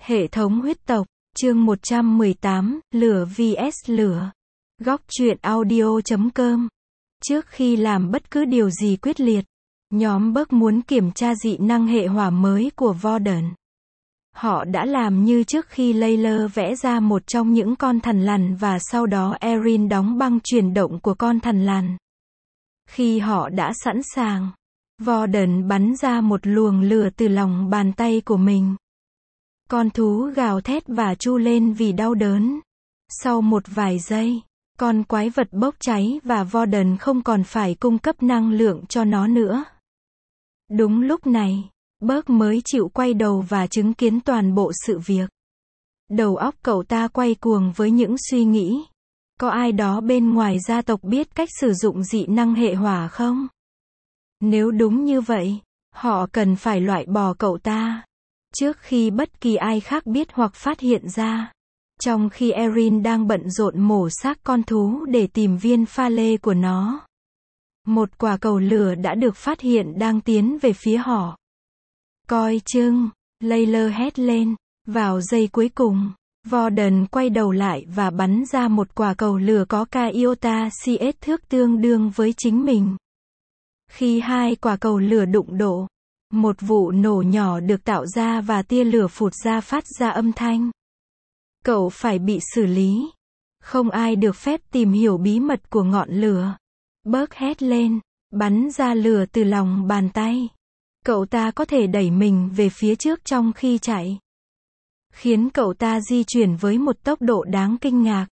Hệ thống huyết tộc, chương 118, lửa vs lửa. Góc truyện audio.com. Trước khi làm bất cứ điều gì quyết liệt, nhóm Buck muốn kiểm tra dị năng hệ hỏa mới của Warden. Họ đã làm như trước khi Layla vẽ ra một trong những con thằn lằn và sau đó Erin đóng băng chuyển động của con thằn lằn. Khi họ đã sẵn sàng, Warden bắn ra một luồng lửa từ lòng bàn tay của mình. Con thú gào thét và tru lên vì đau đớn. Sau một vài giây, con quái vật bốc cháy và Warden không còn phải cung cấp năng lượng cho nó nữa. Đúng lúc này, Buck mới chịu quay đầu và chứng kiến toàn bộ sự việc. Đầu óc cậu ta quay cuồng với những suy nghĩ. Có ai đó bên ngoài gia tộc biết cách sử dụng dị năng hệ hỏa không? Nếu đúng như vậy, họ cần phải loại bỏ cậu ta trước khi bất kỳ ai khác biết hoặc phát hiện ra. Trong khi Erin đang bận rộn mổ xác con thú để tìm viên pha lê của nó, một quả cầu lửa đã được phát hiện đang tiến về phía họ. Coi chừng, Layla hét lên. Vào giây cuối cùng, Warden quay đầu lại và bắn ra một quả cầu lửa có iota CS thước tương đương với chính mình. Khi hai quả cầu lửa đụng độ, một vụ nổ nhỏ được tạo ra và tia lửa phụt ra phát ra âm thanh. Cậu phải bị xử lý. Không ai được phép tìm hiểu bí mật của ngọn lửa. Buck hét lên, bắn ra lửa từ lòng bàn tay. Cậu ta có thể đẩy mình về phía trước trong khi chạy, khiến cậu ta di chuyển với một tốc độ đáng kinh ngạc.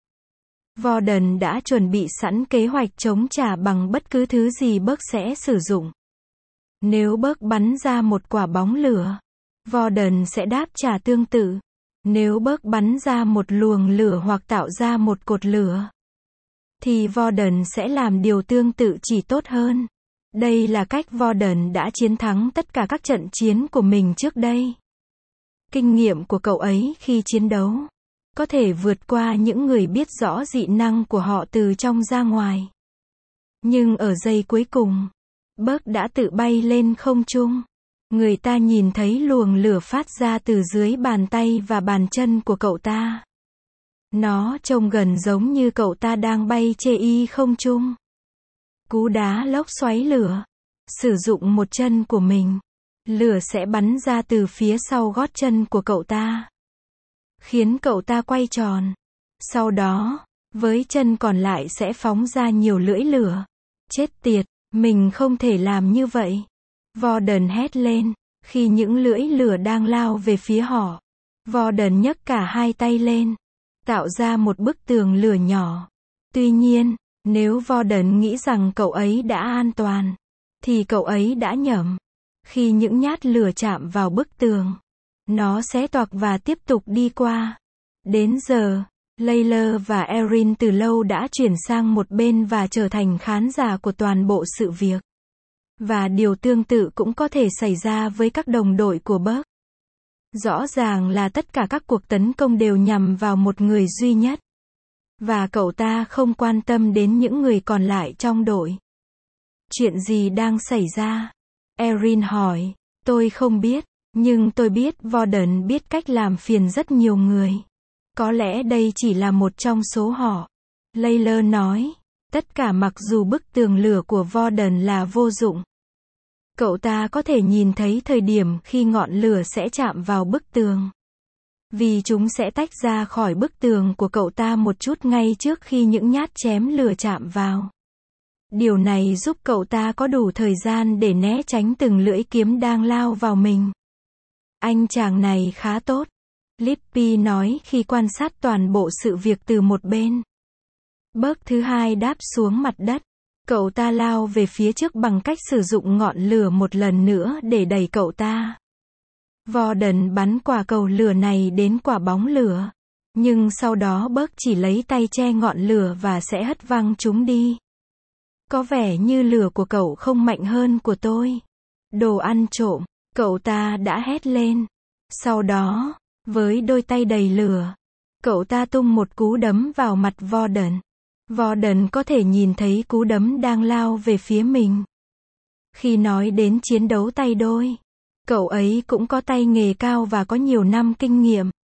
Warden đã chuẩn bị sẵn kế hoạch chống trả bằng bất cứ thứ gì Buck sẽ sử dụng. Nếu Buck bắn ra một quả bóng lửa, Warden sẽ đáp trả tương tự. Nếu Buck bắn ra một luồng lửa hoặc tạo ra một cột lửa, thì Warden sẽ làm điều tương tự chỉ tốt hơn. Đây là cách Warden đã chiến thắng tất cả các trận chiến của mình trước đây. Kinh nghiệm của cậu ấy khi chiến đấu có thể vượt qua những người biết rõ dị năng của họ từ trong ra ngoài. Nhưng ở giây cuối cùng, Buck đã tự bay lên không trung. Người ta nhìn thấy luồng lửa phát ra từ dưới bàn tay và bàn chân của cậu ta. Nó trông gần giống như cậu ta đang bay trên không trung. Cú đá lốc xoáy lửa. Sử dụng một chân của mình, lửa sẽ bắn ra từ phía sau gót chân của cậu ta, khiến cậu ta quay tròn. Sau đó, với chân còn lại sẽ phóng ra nhiều lưỡi lửa. Chết tiệt, mình không thể làm như vậy. Warden hét lên, khi những lưỡi lửa đang lao về phía họ. Warden nhấc cả hai tay lên, tạo ra một bức tường lửa nhỏ. Tuy nhiên, nếu Warden nghĩ rằng cậu ấy đã an toàn, thì cậu ấy đã nhầm. Khi những nhát lửa chạm vào bức tường, nó xé toạc và tiếp tục đi qua. Đến giờ, Layla và Erin từ lâu đã chuyển sang một bên và trở thành khán giả của toàn bộ sự việc. Và điều tương tự cũng có thể xảy ra với các đồng đội của Buck. Rõ ràng là tất cả các cuộc tấn công đều nhằm vào một người duy nhất. Và cậu ta không quan tâm đến những người còn lại trong đội. Chuyện gì đang xảy ra? Erin hỏi. Tôi không biết, nhưng tôi biết Warden biết cách làm phiền rất nhiều người. Có lẽ đây chỉ là một trong số họ. Layla nói. Tất cả mặc dù bức tường lửa của Warden là vô dụng. Cậu ta có thể nhìn thấy thời điểm khi ngọn lửa sẽ chạm vào bức tường. Vì chúng sẽ tách ra khỏi bức tường của cậu ta một chút ngay trước khi những nhát chém lửa chạm vào. Điều này giúp cậu ta có đủ thời gian để né tránh từng lưỡi kiếm đang lao vào mình. Anh chàng này khá tốt, Lippy nói khi quan sát toàn bộ sự việc từ một bên. Buck thứ hai đáp xuống mặt đất. Cậu ta lao về phía trước bằng cách sử dụng ngọn lửa một lần nữa để đẩy cậu ta. Warden bắn quả cầu lửa này đến quả bóng lửa. Nhưng sau đó Buck chỉ lấy tay che ngọn lửa và sẽ hất văng chúng đi. Có vẻ như lửa của cậu không mạnh hơn của tôi. Đồ ăn trộm, cậu ta đã hét lên. Sau đó, với đôi tay đầy lửa, cậu ta tung một cú đấm vào mặt Warden. Warden có thể nhìn thấy cú đấm đang lao về phía mình. Khi nói đến chiến đấu tay đôi, cậu ấy cũng có tay nghề cao và có nhiều năm kinh nghiệm.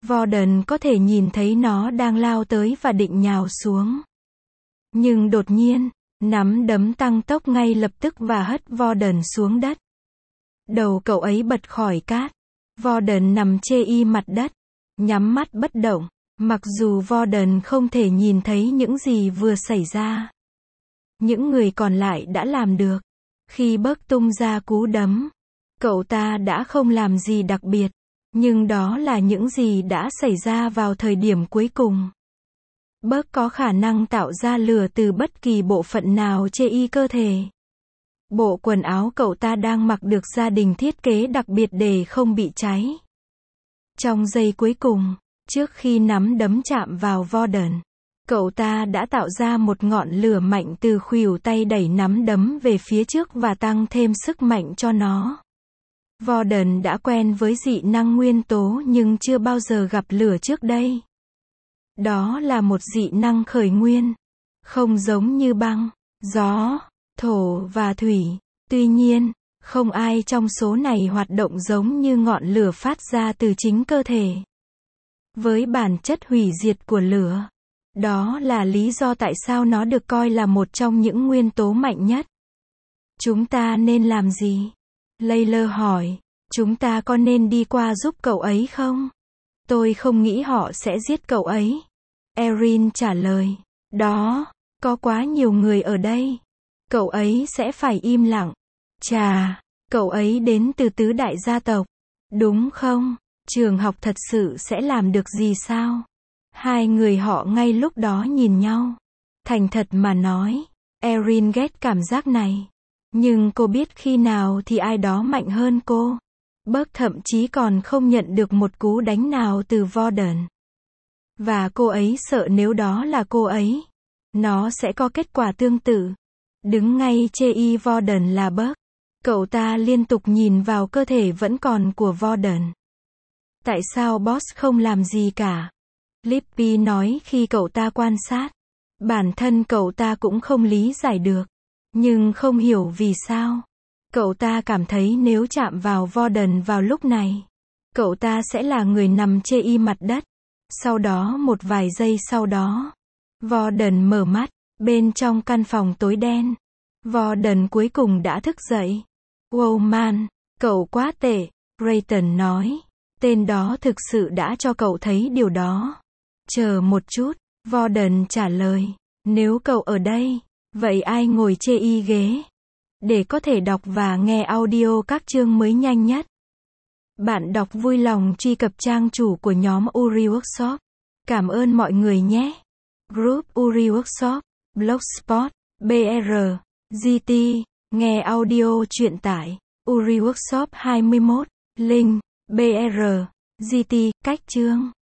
Vorden có thể nhìn thấy nó đang lao tới và định nhào xuống. Nhưng đột nhiên, nắm đấm tăng tốc ngay lập tức và hất Vorden xuống đất. Đầu cậu ấy bật khỏi cát. Vorden nằm chê y mặt đất, nhắm mắt bất động, mặc dù Vorden không thể nhìn thấy những gì vừa xảy ra. Những người còn lại đã làm được. Khi Buck tung ra cú đấm, cậu ta đã không làm gì đặc biệt, nhưng đó là những gì đã xảy ra vào thời điểm cuối cùng. Buck có khả năng tạo ra lửa từ bất kỳ bộ phận nào trên cơ thể. Bộ quần áo cậu ta đang mặc được gia đình thiết kế đặc biệt để không bị cháy. Trong giây cuối cùng, trước khi nắm đấm chạm vào Vorden, cậu ta đã tạo ra một ngọn lửa mạnh từ khuỷu tay đẩy nắm đấm về phía trước và tăng thêm sức mạnh cho nó. Vorden đã quen với dị năng nguyên tố nhưng chưa bao giờ gặp lửa trước đây. Đó là một dị năng khởi nguyên, không giống như băng, gió, thổ và thủy. Tuy nhiên, không ai trong số này hoạt động giống như ngọn lửa phát ra từ chính cơ thể. Với bản chất hủy diệt của lửa, đó là lý do tại sao nó được coi là một trong những nguyên tố mạnh nhất. Chúng ta nên làm gì? Layla hỏi, chúng ta có nên đi qua giúp cậu ấy không? Tôi không nghĩ họ sẽ giết cậu ấy. Erin trả lời, đó, có quá nhiều người ở đây. Cậu ấy sẽ phải im lặng. Chà, cậu ấy đến từ tứ đại gia tộc, đúng không? Trường học thật sự sẽ làm được gì sao? Hai người họ ngay lúc đó nhìn nhau. Thành thật mà nói, Erin ghét cảm giác này. Nhưng cô biết khi nào thì ai đó mạnh hơn cô. Buck thậm chí còn không nhận được một cú đánh nào từ Vorden. Và cô ấy sợ nếu đó là cô ấy, nó sẽ có kết quả tương tự. Đứng ngay chê Vorden là Buck. Cậu ta liên tục nhìn vào cơ thể vẫn còn của Vorden. Tại sao Boss không làm gì cả? Lippy nói khi cậu ta quan sát. Bản thân cậu ta cũng không lý giải được. Nhưng không hiểu vì sao. Cậu ta cảm thấy nếu chạm vào Vorden vào lúc này, cậu ta sẽ là người nằm chê mặt đất. Sau đó một vài giây sau đó, Vorden mở mắt. Bên trong căn phòng tối đen, Vorden cuối cùng đã thức dậy. Wow man, cậu quá tệ, Rayton nói. Tên đó thực sự đã cho cậu thấy điều đó. Chờ một chút, Vorden trả lời. Nếu cậu ở đây, vậy ai ngồi chê ghế? Để có thể đọc và nghe audio các chương mới nhanh nhất. Bạn đọc vui lòng truy cập trang chủ của nhóm Uri Workshop. Cảm ơn mọi người nhé. Group Uri Workshop, Blogspot, BR, GT, nghe audio truyện tải, Uri Workshop 21, link, BR, GT, cách chương.